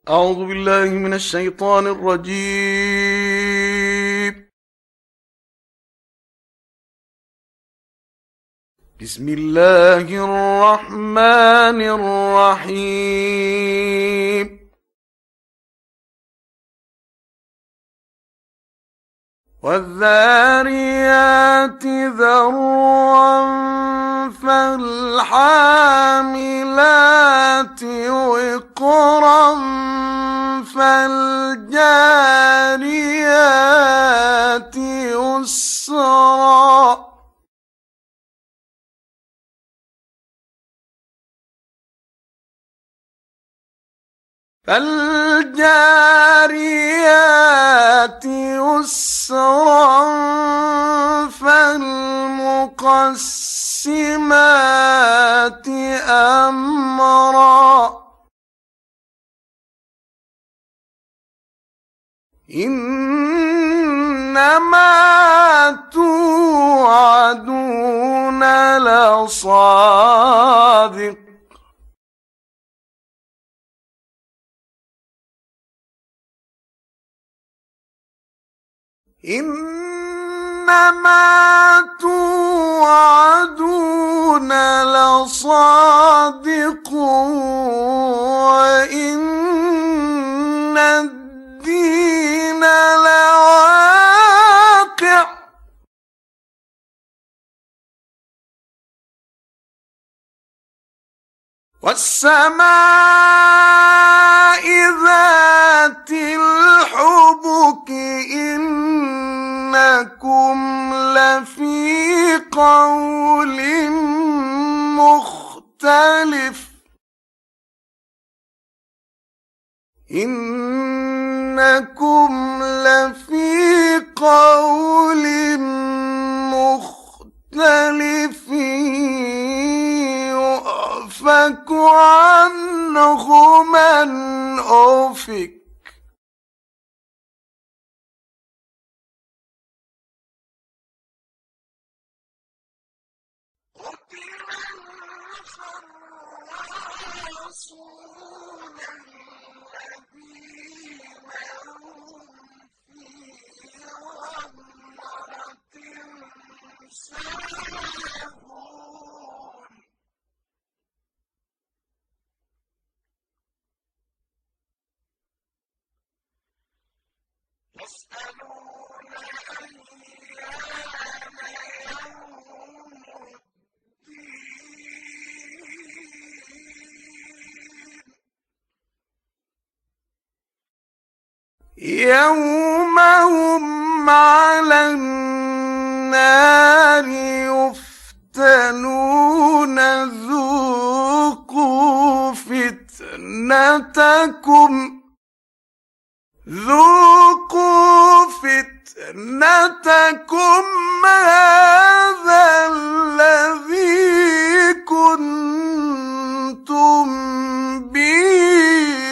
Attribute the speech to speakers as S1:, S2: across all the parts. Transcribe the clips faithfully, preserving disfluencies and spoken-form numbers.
S1: أعوذ بالله من الشيطان الرجيم. بسم الله الرحمن الرحيم. والذاريات ذروا فالحاملات وقرا فالجاريات يسرا فالجاريات يسرا فالمقسمات أمرا إنما توعدون لصادق إنما توعدون لصادق وإن الدين لواقع والسماء ذات الحبك إنكم لفي قول مختلف إنكم لفي قول مختلف يؤفك عنه من أفك يسألون أيان يوم الدين يوم هم على النار يفتنون ذوقوا فتنتكم ذوقوا فتنتكم هذا الذي كنتم به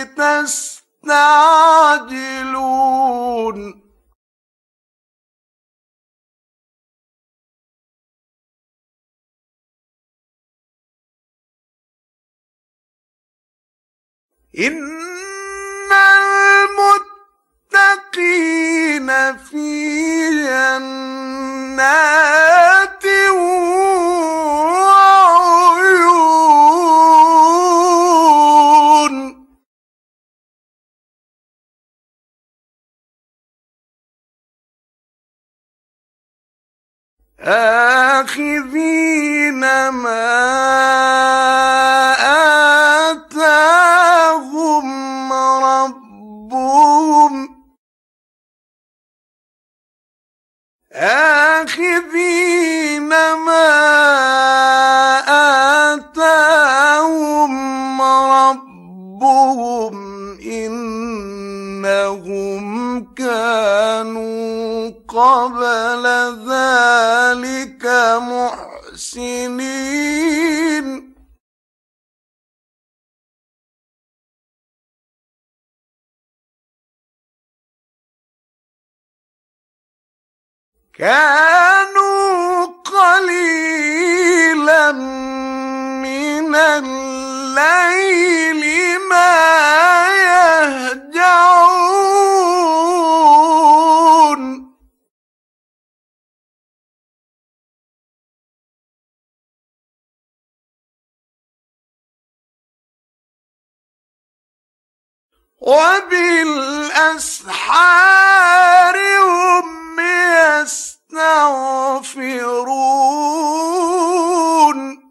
S1: تستعجلون إن المتقين في جنات وعيون آخذين ما آتاهم ربهم آخذين ما آتاهم ربهم إنهم كانوا قبل ذلك محسنين كانوا قليلا من الليل ما يهجعون وبالأسحار هم يستغفرون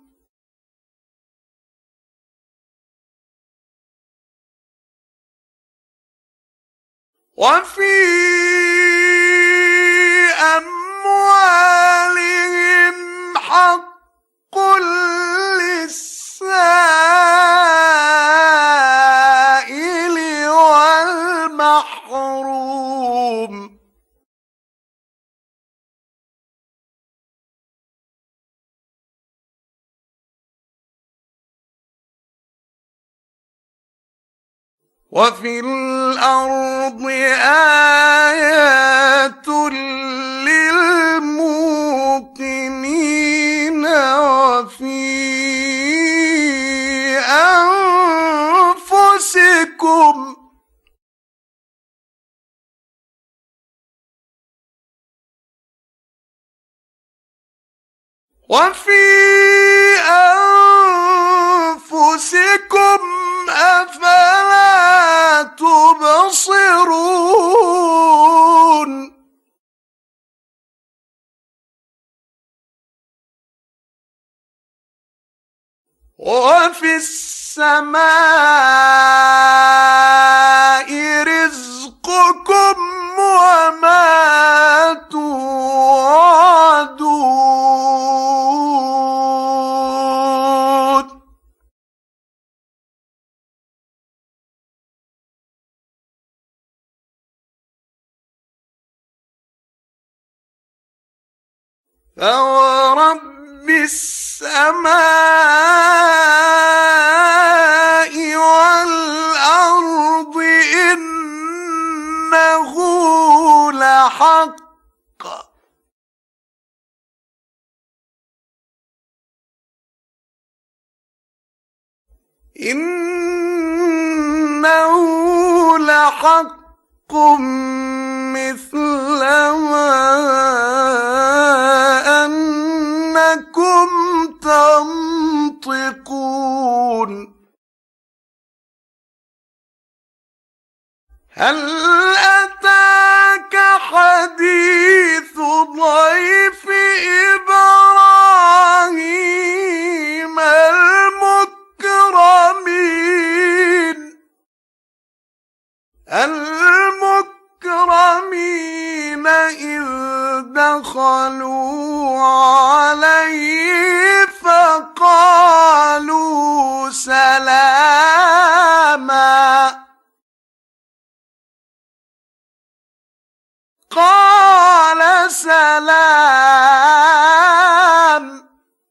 S1: وفي أموالهم حق للسائل والمحروم وفي الأرض آيات للموقنين وفي أنفسكم وفي أنفسكم أفلا تبصرون وفي السماء رزقكم وما توعدون فورب السماء والأرض إنه لحق إنه لحق مثل ما أنكم تنطقون هل أتاك حديث ضيف إبراهيم المكرمين المكرمين إذ دخلوا عليه فقالوا سلاما قال سلام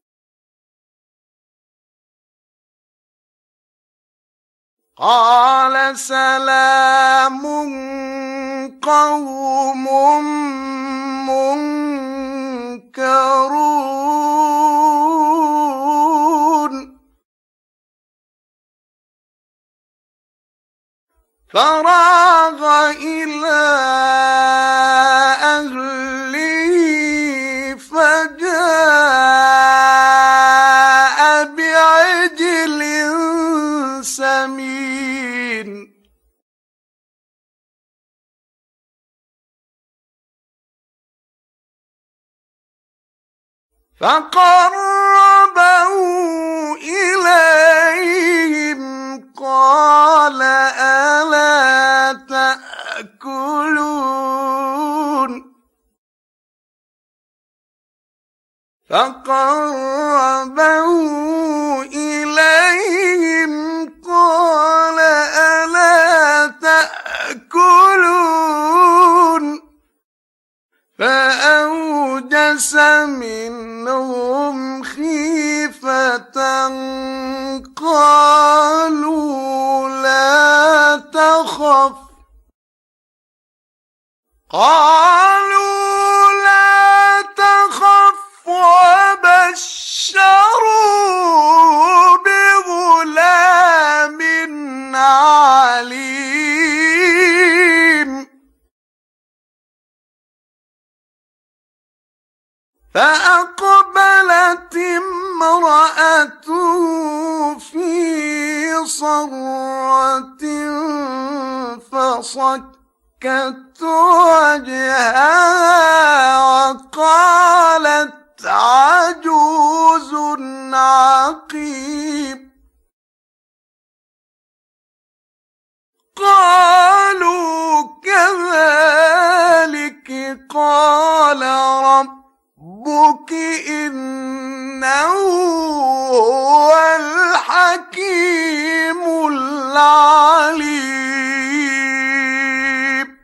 S1: قال سلام قوم منكرون فراغ إلى أهله فجاء بعجل سمين فقربه إليهم قال ألا تأكلون فقربه إليهم قال ألا تأكلون فأوجس منهم خيفة قالوا لا تخف قالوا لا تخف وبشروا بغلام عليم فأقبلت امرأته في صرة فصكت وجهها وقالت عجوز عقيم. قالوا كذلك قال ربك إنه هو الحكيم العليم.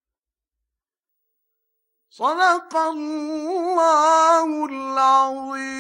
S1: صدق الله العظيم.